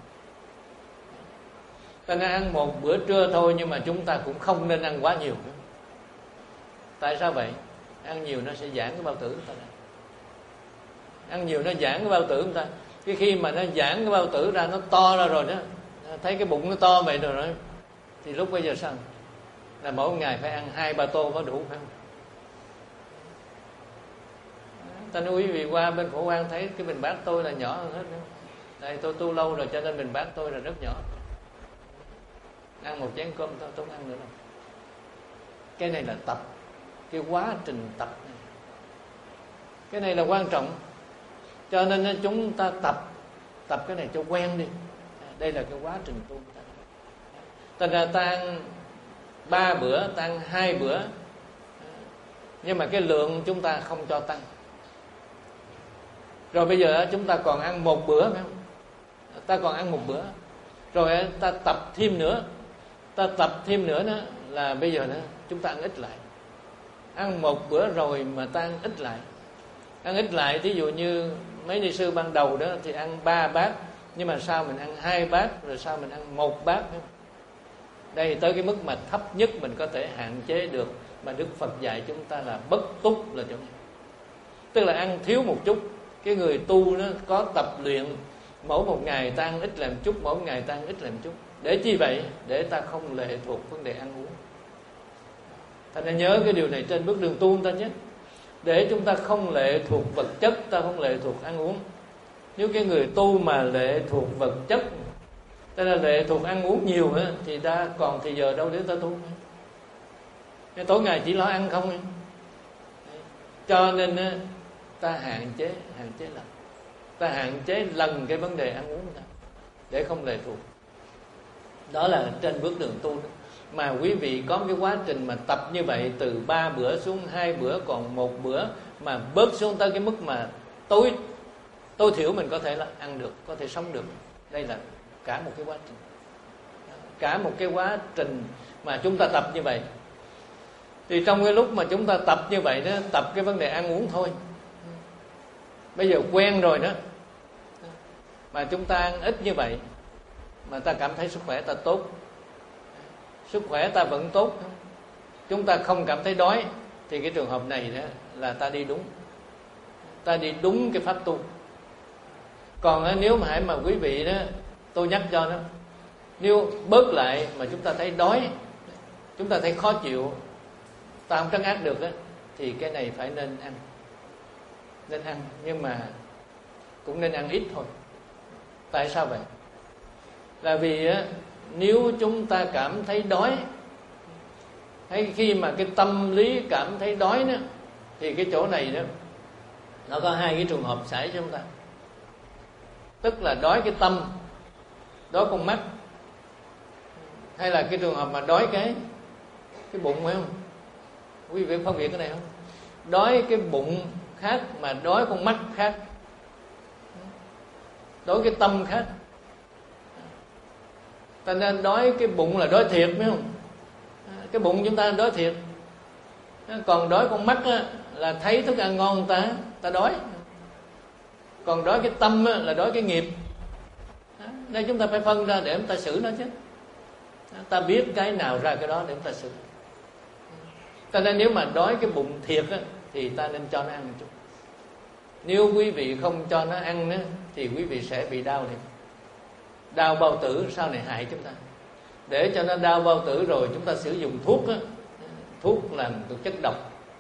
Ta nên ăn một bữa trưa thôi, nhưng mà chúng ta cũng không nên ăn quá nhiều. Tại sao vậy? Ăn nhiều nó sẽ giãn cái bao tử của ta ra. Ăn nhiều nó giãn cái bao tử của ta. Cái khi mà nó giãn cái bao tử ra, nó to ra rồi đó, thấy cái bụng nó to vậy rồi đó, thì lúc bây giờ sao? Là mỗi ngày phải ăn hai ba tô mới đủ, phải không? Ta nói quý vị qua bên Phổ Quang thấy cái bình bát tôi là nhỏ hơn hết nữa. Đây tôi tu lâu rồi cho nên bình bát tôi là rất nhỏ. Ăn một chén cơm tôi không ăn nữa đâu. Cái này là tập. Cái quá trình tập này. Cái này là quan trọng. Cho nên chúng ta tập. Tập cái này cho quen đi. Đây là cái quá trình tu. Thành ra ta ăn ba bữa, ta ăn hai bữa, nhưng mà cái lượng chúng ta không cho tăng. Rồi bây giờ chúng ta còn ăn một bữa, phải không? Ta còn ăn một bữa. Rồi ta tập thêm nữa. Ta tập thêm nữa đó là bây giờ đó, chúng ta ăn ít lại. Ăn một bữa rồi mà ta ăn ít lại. Ăn ít lại, thí dụ như mấy ni sư ban đầu đó thì ăn ba bát, nhưng mà sao mình ăn hai bát, rồi sao mình ăn một bát, phải không? Đây tới cái mức mà thấp nhất mình có thể hạn chế được, mà Đức Phật dạy chúng ta là bất túc là chỗ này. Tức là ăn thiếu một chút, Cái người tu nó có tập luyện, mỗi một ngày ta ăn ít làm chút, mỗi một ngày ta ăn ít làm chút. Để chi vậy? Để ta không lệ thuộc vấn đề ăn uống. Ta nên nhớ cái điều này trên bước đường tu ta nhé. Để chúng ta không lệ thuộc vật chất, ta không lệ thuộc ăn uống. Nếu cái người tu mà lệ thuộc vật chất, ta là lệ thuộc ăn uống nhiều á, thì ta còn thì giờ đâu để ta tu. Cái tối ngày chỉ lo ăn không. Cho nên ta hạn chế, hạn chế lần, ta hạn chế lần cái vấn đề ăn uống ta, để không lệ thuộc. Đó là trên bước đường tu đó. Mà quý vị có cái quá trình mà tập như vậy, từ ba bữa xuống hai bữa, còn một bữa, mà bớt xuống tới cái mức mà tối tối thiểu mình có thể là ăn được, có thể sống được. Đây là cả một cái quá trình, cả một cái quá trình mà chúng ta tập như vậy. Thì trong cái lúc mà chúng ta tập như vậy đó, tập cái vấn đề ăn uống thôi. Bây giờ quen rồi đó, mà chúng ta ăn ít như vậy mà ta cảm thấy sức khỏe ta tốt, sức khỏe ta vẫn tốt, chúng ta không cảm thấy đói, thì cái trường hợp này đó là ta đi đúng, ta đi đúng cái pháp tu. Còn nếu mà hãy mà quý vị đó, tôi nhắc cho nó, nếu bớt lại mà chúng ta thấy đói, chúng ta thấy khó chịu, ta không trấn áp được đó, thì cái này phải nên ăn, nên ăn, nhưng mà cũng nên ăn ít thôi. Tại sao vậy? Là vì á, nếu chúng ta cảm thấy đói, hay khi mà cái tâm lý cảm thấy đói đó, thì cái chỗ này đó nó có hai cái trường hợp xảy cho chúng ta. Tức là đói cái tâm, đói con mắt, hay là cái trường hợp mà đói cái cái bụng, phải không? Quý vị phân biệt cái này không? Đói cái bụng khác mà đói con mắt khác, đói cái tâm khác. Ta nên đói cái bụng là đói thiệt, phải không? Cái bụng chúng ta đói thiệt. Còn đói con mắt á, là thấy thức ăn ngon ta ta đói. Còn đói cái tâm á, là đói cái nghiệp. Đây chúng ta phải phân ra để chúng ta xử nó chứ. Ta biết cái nào ra cái đó để chúng ta xử. Ta nên nếu mà đói cái bụng thiệt á, thì ta nên cho nó ăn một chút. Nếu quý vị không cho nó ăn á, thì quý vị sẽ bị đau liền. Đau bao tử sau này hại chúng ta. Để cho nó đau bao tử rồi chúng ta sử dụng thuốc á, thuốc làm chất độc.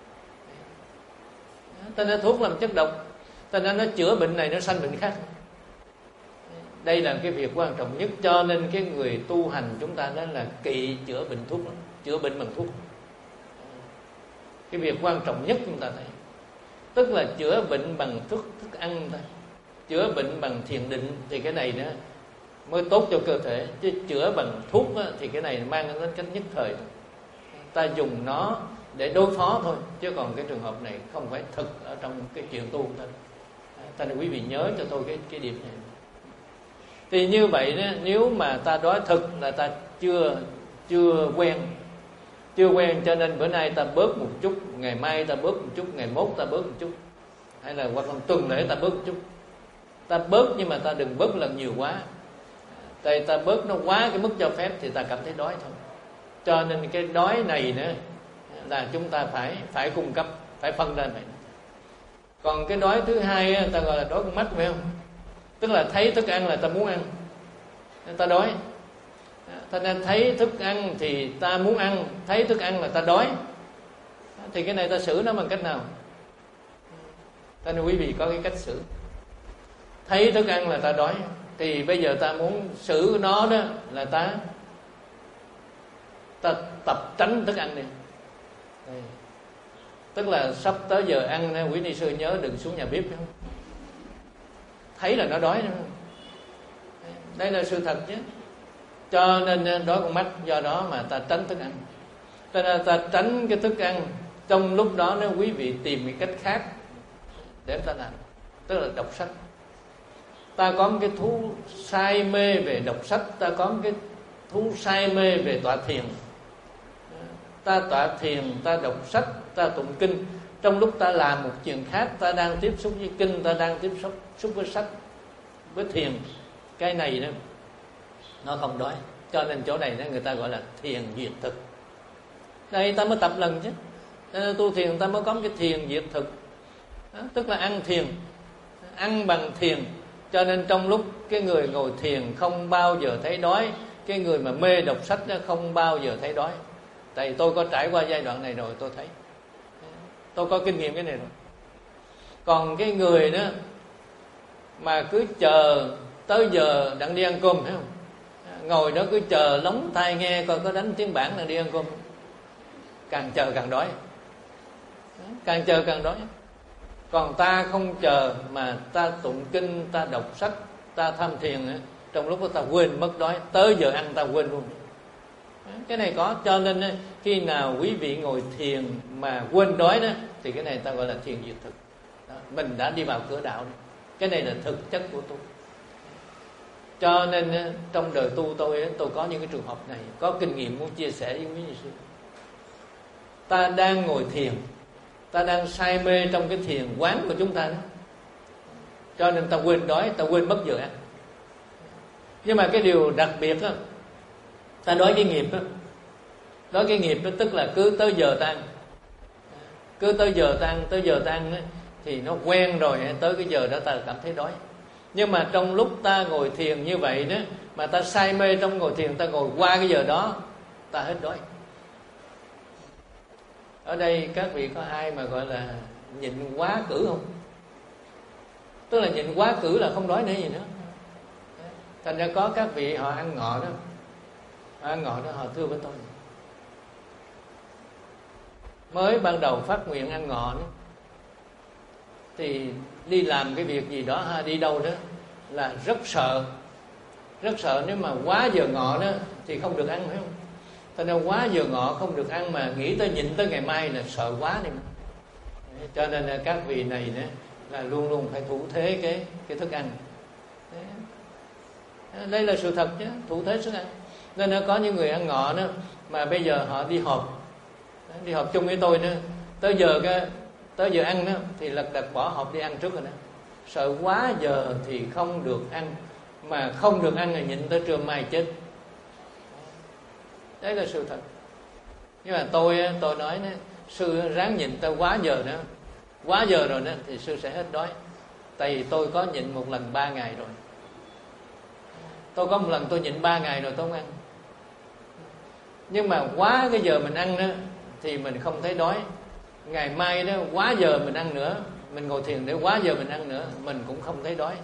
Ta nên thuốc làm chất độc, ta nên nó chữa bệnh này nó sanh bệnh khác. Đây là cái việc quan trọng nhất. Cho nên cái người tu hành chúng ta đó là kỵ chữa bệnh thuốc lắm. Chữa bệnh bằng thuốc. Cái việc quan trọng nhất chúng ta thấy, tức là chữa bệnh bằng thức thức ăn thôi, chữa bệnh bằng thiền định, thì cái này đó mới tốt cho cơ thể. Chứ chữa bằng thuốc đó, thì cái này mang đến cách nhất thời, ta dùng nó để đối phó thôi. Chứ còn cái trường hợp này không phải thực ở trong cái chuyện tu thôi. Ta nên quý vị nhớ cho tôi cái cái điểm này. Thì như vậy đó, nếu mà ta đói thực là ta chưa chưa quen, chưa quen, cho nên bữa nay ta bớt một chút, ngày mai ta bớt một chút, ngày mốt ta bớt một chút, hay là hoặc là tuần lễ ta bớt một chút. Ta bớt nhưng mà ta đừng bớt lần nhiều quá. Tại ta bớt nó quá cái mức cho phép thì ta cảm thấy đói thôi. Cho nên cái đói này nữa là chúng ta phải phải cung cấp, phải phân ra vậy. Còn cái đói thứ hai ta gọi là đói con mắt, phải không? Tức là thấy thức ăn là ta muốn ăn, ta đói. Ta nên thấy thức ăn thì ta muốn ăn, thấy thức ăn là ta đói. Thì cái này ta xử nó bằng cách nào? Ta nên quý vị có cái cách xử. Thấy thức ăn là ta đói, thì bây giờ ta muốn xử nó đó là ta ta tập tránh thức ăn đi. Đây. Tức là sắp tới giờ ăn, quý ni sư nhớ đừng xuống nhà bếp, không? Thấy là nó đói. Đây là sự thật chứ. Cho nên đói con mắt, do đó mà ta tránh thức ăn. Cho nên ta tránh cái thức ăn. Trong lúc đó nếu quý vị tìm cái cách khác để ta làm, tức là đọc sách. Ta có một cái thú say mê về đọc sách, ta có một cái thú say mê về tọa thiền. Ta tọa thiền, ta đọc sách, ta tụng kinh. Trong lúc ta làm một chuyện khác, ta đang tiếp xúc với kinh, ta đang tiếp xúc, xúc với sách, với thiền. Cái này đó nó không đói. Cho nên chỗ này đó người ta gọi là thiền diệt thực. Đây ta mới tập lần chứ. Nên tu thiền ta mới có cái thiền diệt thực đó, tức là ăn thiền. ăn bằng thiền, cho nên trong lúc cái người ngồi thiền không bao giờ thấy đói, cái người mà mê đọc sách đó không bao giờ thấy đói. Tại vì tôi có trải qua giai đoạn này rồi, tôi thấy, tôi có kinh nghiệm cái này rồi. Còn cái người đó mà cứ chờ tới giờ đặng đi ăn cơm, thấy không, ngồi đó cứ chờ lóng tai nghe coi có đánh tiếng bản đặng đi ăn cơm, càng chờ càng đói, càng chờ càng đói. Còn ta không chờ mà ta tụng kinh, ta đọc sách, ta tham thiền, trong lúc đó ta quên mất đói, tới giờ ăn ta quên luôn. Cái này có, cho nên khi nào quý vị ngồi thiền mà quên đói đó, thì cái này ta gọi là thiền diệt thực đó, mình đã đi vào cửa đạo đó. Cái này là thực chất của tu. Cho nên trong đời tu tôi tôi có những cái trường hợp này, có kinh nghiệm muốn chia sẻ với quý vị sư. Ta đang ngồi thiền, ta đang say mê trong cái thiền quán của chúng ta đó, cho nên ta quên đói, ta quên mất giờ ăn. Nhưng mà cái điều đặc biệt đó, ta đói cái nghiệp đó, đói cái nghiệp đó tức là cứ tới giờ ta ăn, cứ tới giờ ta ăn, tới giờ ta ăn đó, thì nó quen rồi, tới cái giờ đó ta cảm thấy đói. Nhưng mà trong lúc ta ngồi thiền như vậy đó, mà ta say mê trong ngồi thiền, ta ngồi qua cái giờ đó, ta hết đói. Ở đây các vị có ai mà gọi là nhịn quá cử không? Tức là nhịn quá cử là không đói nữa gì nữa. Thành ra có các vị họ ăn ngọ đó, họ ăn ngọ đó họ thưa với tôi, mới ban đầu phát nguyện ăn ngọ đó, thì đi làm cái việc gì đó ha, đi đâu đó là rất sợ, rất sợ nếu mà quá giờ ngọ đó thì không được ăn, phải không? Thành ra quá giờ ngọ không được ăn mà nghĩ tới nhịn tới ngày mai là sợ quá này. Cho nên là các vị này đó là luôn luôn phải thủ thế cái cái thức ăn. Đây là sự thật chứ, thủ thế thức ăn. Nên nó có những người ăn ngọ đó mà bây giờ họ đi họp, đi họp chung với tôi nữa, tới giờ cái tới giờ ăn đó thì lật đật bỏ họp đi ăn trước rồi đó. Sợ quá giờ thì không được ăn, mà không được ăn là nhịn tới trưa mai chết. Đấy là sự thật. Nhưng mà tôi tôi nói đó, sư ráng nhịn tới quá giờ đó, quá giờ rồi đó thì sư sẽ hết đói. Tại vì tôi có nhịn một lần ba ngày rồi. Tôi có một lần tôi nhịn ba ngày rồi tôi không ăn. Nhưng mà quá cái giờ mình ăn đó thì mình không thấy đói. Ngày mai đó quá giờ mình ăn nữa, mình ngồi thiền để quá giờ mình ăn nữa, mình cũng không thấy đói.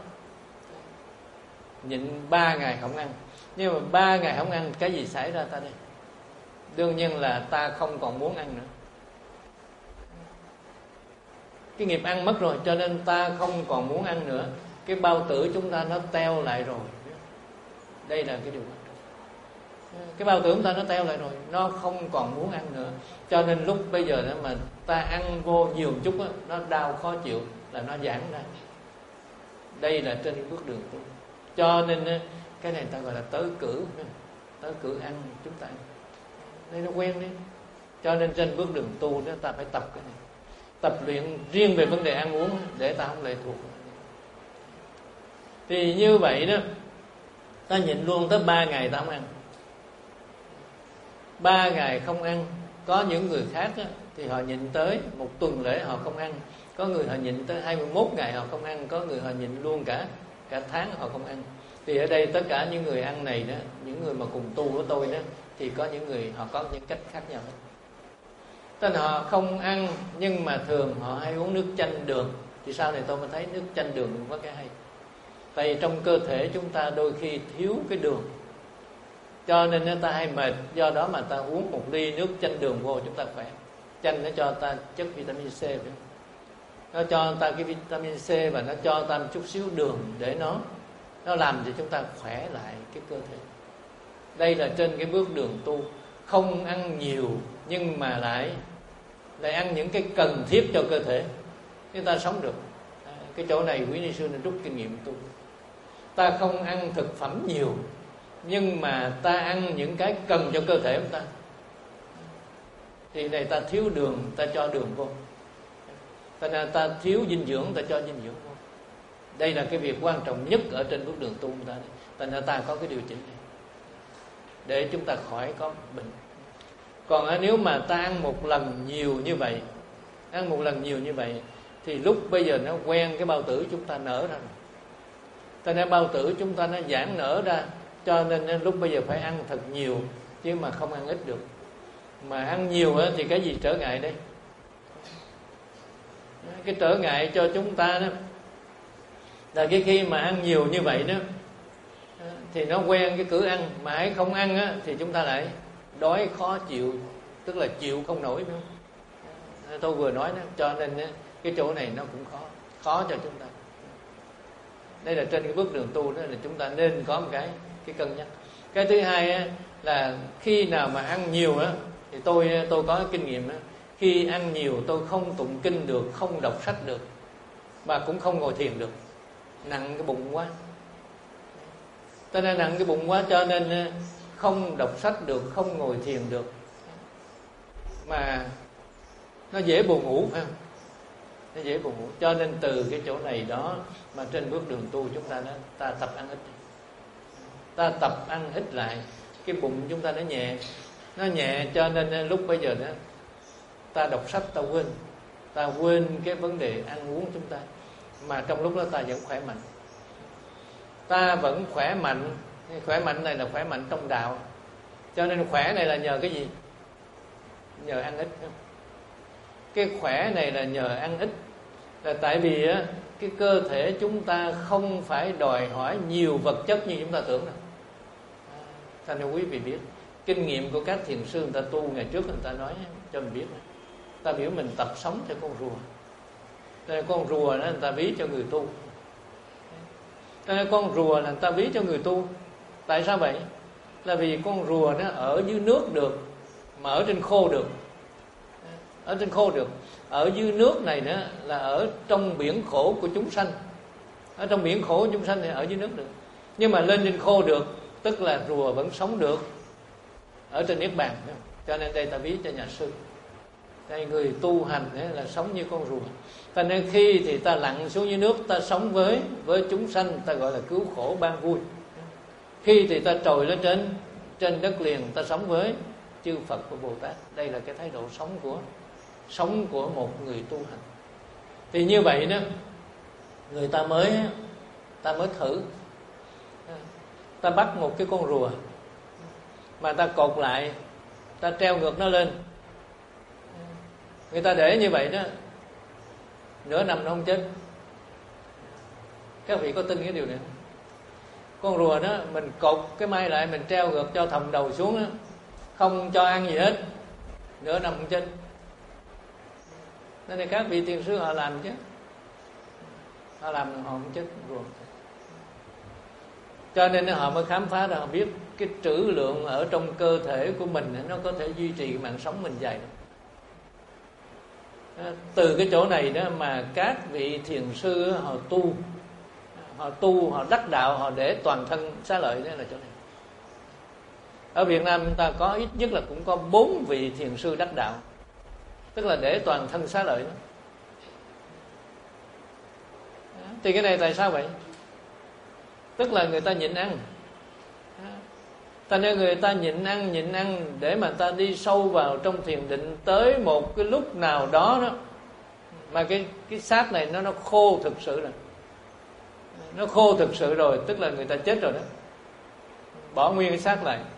Nhịn ba ngày không ăn. Nhưng mà ba ngày không ăn, cái gì xảy ra ta đây? Đương nhiên là ta không còn muốn ăn nữa. Cái nghiệp ăn mất rồi, cho nên ta không còn muốn ăn nữa. Cái bao tử chúng ta nó teo lại rồi. Đây là cái điều quan trọng. Cái bao tử chúng ta nó teo lại rồi, nó không còn muốn ăn nữa. Cho nên lúc bây giờ đó mà ta ăn vô nhiều chút đó, nó đau khó chịu là nó giãn ra. Đây là trên bước đường tu. Cho nên cái này ta gọi là tới cử. Tới cử ăn chúng ta ăn. Đây nó quen đi. Cho nên trên bước đường tu đó ta phải tập cái này. Tập luyện riêng về vấn đề ăn uống để ta không lệ thuộc. Thì như vậy đó, ta nhịn luôn tới ba ngày ta không ăn. Ba ngày không ăn. Có những người khác á, thì họ nhịn tới một tuần lễ họ không ăn. Có người họ nhịn tới hai mươi mốt ngày họ không ăn. Có người họ nhịn luôn cả cả tháng họ không ăn. Thì ở đây tất cả những người ăn này đó, những người mà cùng tu với tôi đó, thì có những người họ có những cách khác nhau. Tên họ không ăn, nhưng mà thường họ hay uống nước chanh đường. Thì sau này tôi mới thấy nước chanh đường cũng có cái hay. Tại vì trong cơ thể chúng ta đôi khi thiếu cái đường, cho nên người ta hay mệt. Do đó mà ta uống một ly nước chanh đường vô chúng ta khỏe. Chanh nó cho ta chất vitamin C, phải không? Nó cho ta cái vitamin C và nó cho ta một chút xíu đường để nó nó làm cho chúng ta khỏe lại cái cơ thể. Đây là trên cái bước đường tu. Không ăn nhiều nhưng mà lại lại ăn những cái cần thiết cho cơ thể, chúng ta sống được. Cái chỗ này quý ni sư nên rút kinh nghiệm tu. Ta không ăn thực phẩm nhiều, nhưng mà ta ăn những cái cần cho cơ thể chúng ta. Thì này ta thiếu đường, ta cho đường vô. Ta, ta thiếu dinh dưỡng, ta cho dinh dưỡng vô. Đây là cái việc quan trọng nhất ở trên bước đường tu chúng ta. Thành ra ta có cái điều chỉnh này để chúng ta khỏi có bệnh. Còn nếu mà ta ăn một lần nhiều như vậy, ăn một lần nhiều như vậy thì lúc bây giờ nó quen cái bao tử chúng ta nở ra rồi. Cho nên bao tử chúng ta nó giãn nở ra, cho nên lúc bây giờ phải ăn thật nhiều chứ mà không ăn ít được. Mà ăn nhiều thì cái gì trở ngại đây? Cái trở ngại cho chúng ta đó là cái khi mà ăn nhiều như vậy đó thì nó quen cái cử ăn, mà hãy không ăn á, thì chúng ta lại đói khó chịu, tức là chịu không nổi nữa. Tôi vừa nói đó, cho nên cái chỗ này nó cũng khó khó cho chúng ta. Đây là trên cái bước đường tu đó, là chúng ta nên có một cái cái cân nhắc. Cái thứ hai á, là khi nào mà ăn nhiều á, thì tôi tôi có kinh nghiệm á, khi ăn nhiều tôi không tụng kinh được, không đọc sách được, và cũng không ngồi thiền được, nặng cái bụng quá. Cho nên nặng cái bụng quá cho nên không đọc sách được, không ngồi thiền được, mà nó dễ buồn ngủ, phải không? Nó dễ buồn ngủ. Cho nên từ cái chỗ này đó mà trên bước đường tu chúng ta đó, ta tập ăn ít, ta tập ăn ít lại, cái bụng chúng ta nó nhẹ, nó nhẹ cho nên lúc bây giờ đó ta đọc sách ta quên, ta quên cái vấn đề ăn uống chúng ta, mà trong lúc đó ta vẫn khỏe mạnh. Ta vẫn khỏe mạnh. Khỏe mạnh này là khỏe mạnh trong đạo. Cho nên khỏe này là nhờ cái gì? Nhờ ăn ít. Cái khỏe này là nhờ ăn ít, là tại vì á, cái cơ thể chúng ta không phải đòi hỏi nhiều vật chất như chúng ta tưởng đâu. Thành ra quý vị biết, kinh nghiệm của các thiền sư người ta tu ngày trước, người ta nói cho mình biết, ta biểu mình tập sống theo con rùa. Nên con rùa đó người ta ví cho người tu. Nên con rùa là người ta ví cho người tu. Tại sao vậy? Là vì con rùa nó ở dưới nước được, mà ở trên khô được. Ở trên khô được. Ở dưới nước này đó là ở trong biển khổ của chúng sanh. Ở trong biển khổ của chúng sanh thì ở dưới nước được. Nhưng mà lên trên khô được, tức là rùa vẫn sống được ở trên niết bàn. Cho nên đây ta ví cho nhà sư, đây người tu hành là sống như con rùa. Cho nên khi thì ta lặn xuống dưới nước, ta sống với với chúng sanh, ta gọi là cứu khổ ban vui. Khi thì ta trồi lên trên trên đất liền, ta sống với chư Phật và Bồ Tát. Đây là cái thái độ sống của sống của một người tu hành. Thì như vậy đó, người ta mới ta mới thử, ta bắt một cái con rùa mà ta cột lại, ta treo ngược nó lên. Người ta để như vậy đó, nửa năm nó không chết. Các vị có tin cái điều này? Con rùa đó mình cột cái mai lại, mình treo ngược cho thòng đầu xuống đó, không cho ăn gì hết, nửa năm không chết. Nên là các vị thiền sư họ làm chứ, họ làm họ không chết rùa. Cho nên họ mới khám phá ra, họ biết cái trữ lượng ở trong cơ thể của mình nó có thể duy trì mạng sống mình dài được. Từ cái chỗ này đó mà các vị thiền sư họ tu, họ tu, họ đắc đạo, họ để toàn thân xá lợi. Đó là chỗ này. Ở Việt Nam chúng ta có ít nhất là cũng có bốn vị thiền sư đắc đạo, tức là để toàn thân xá lợi đó. Thì cái này tại sao vậy? Tức là người ta nhịn ăn. Thành ra người ta nhịn ăn, nhịn ăn để mà ta đi sâu vào trong thiền định, tới một cái lúc nào đó đó mà cái cái xác này nó nó khô thực sự rồi. Nó khô thực sự rồi, tức là người ta chết rồi đó. Bỏ nguyên cái xác lại.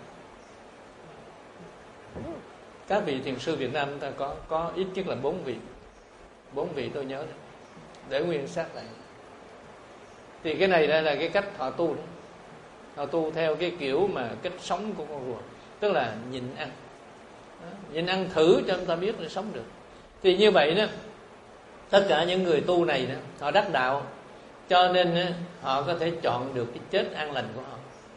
Các vị thiền sư Việt Nam chúng ta có có ít nhất là bốn vị. Bốn vị tôi nhớ đó. Để nguyên xác lại. Thì cái này đây là cái cách họ tu đó. Họ tu theo cái kiểu mà cách sống của con rùa, tức là nhịn ăn. Đó, nhịn ăn thử cho chúng ta biết để sống được. Thì như vậy đó, tất cả những người tu này đó, họ đắc đạo, cho nên đó, họ có thể chọn được cái chết an lành của họ.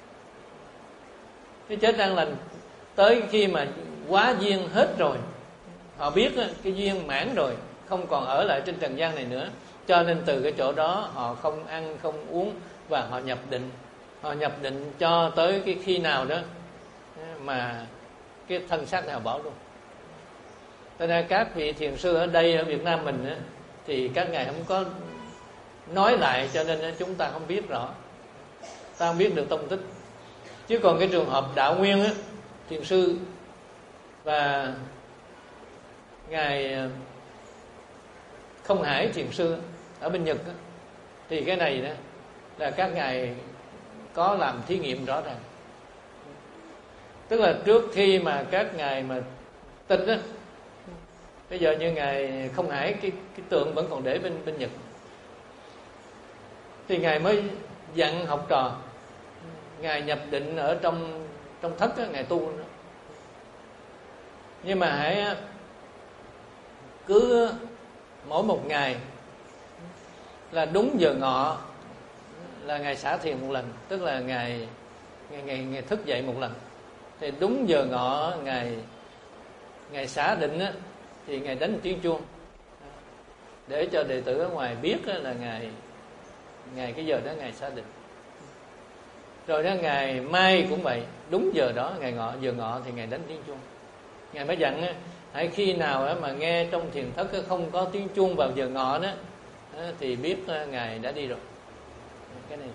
Cái chết an lành tới khi mà quá duyên hết rồi, họ biết đó, cái duyên mãn rồi, không còn ở lại trên trần gian này nữa. Cho nên từ cái chỗ đó họ không ăn, không uống và họ nhập định. Họ nhập định cho tới cái khi nào đó mà cái thân xác này họ bỏ luôn. Cho nên các vị thiền sư ở đây ở Việt Nam mình á, thì các ngài không có nói lại, cho nên chúng ta không biết rõ, ta không biết được tông tích. Chứ còn cái trường hợp Đạo Nguyên á, thiền sư và ngài Không Hải thiền sư ở bên Nhật đó, thì cái này đó là các ngài có làm thí nghiệm rõ ràng. Tức là trước khi mà các ngài mà tịch đó, bây giờ như ngài Không Hải, cái cái tượng vẫn còn để bên bên Nhật, thì ngài mới dặn học trò, ngài nhập định ở trong trong thất đó, ngài tu đó. Nhưng mà hãy cứ mỗi một ngày là đúng giờ ngọ là ngài xả thiền một lần, tức là ngài ngày ngày ngày thức dậy một lần, thì đúng giờ ngọ ngài ngài xả định á, thì ngài đánh tiếng chuông để cho đệ tử ở ngoài biết là ngài ngài cái giờ đó ngài xả định. Rồi đó ngày mai cũng vậy, đúng giờ đó ngày ngọ giờ ngọ thì ngài đánh tiếng chuông. Ngài mới dặn á, hãy khi nào mà nghe trong thiền thất không có tiếng chuông vào giờ ngọ đó thì biết ngài đã đi rồi. Cái này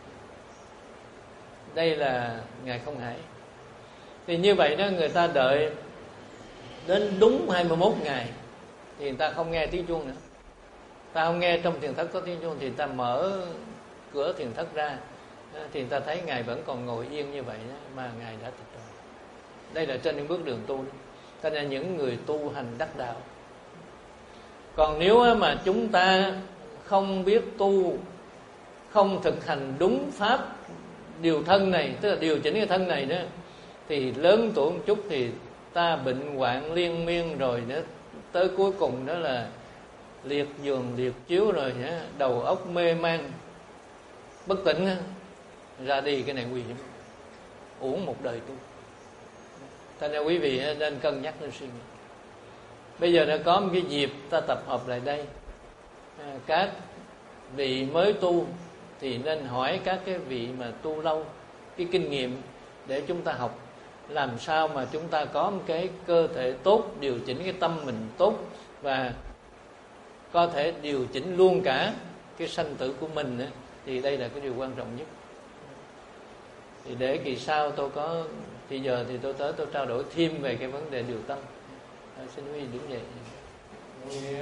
đây là ngài Không Hải. Thì như vậy đó, người ta đợi đến đúng hai mươi mốt ngày thì người ta không nghe tiếng chuông nữa. Ta không nghe trong thiền thất có tiếng chuông thì ta mở cửa thiền thất ra thì người ta thấy ngài vẫn còn ngồi yên như vậy đó, mà ngài đã tịch rồi. Đây là trên những bước đường tu đó. Cho nên những người tu hành đắc đạo. Còn nếu mà chúng ta không biết tu, không thực hành đúng pháp điều thân này, tức là điều chỉnh cái thân này đó, thì lớn tuổi một chút thì ta bệnh hoạn liên miên rồi nữa, tới cuối cùng đó là liệt giường liệt chiếu rồi nữa, đầu óc mê man bất tỉnh ra đi. Cái này nguy hiểm, uổng một đời tu. Cho nên quý vị nên cân nhắc, nên suy nghĩ. Bây giờ đã có một cái dịp ta tập hợp lại đây, các vị mới tu thì nên hỏi các cái vị mà tu lâu cái kinh nghiệm để chúng ta học làm sao mà chúng ta có một cái cơ thể tốt, điều chỉnh cái tâm mình tốt, và có thể điều chỉnh luôn cả cái sanh tử của mình nữa. Thì đây là cái điều quan trọng nhất. Thì để kỳ sau tôi có thì giờ thì tôi tới tôi trao đổi thêm về cái vấn đề điều tâm. À, xin quý vị đứng dậy.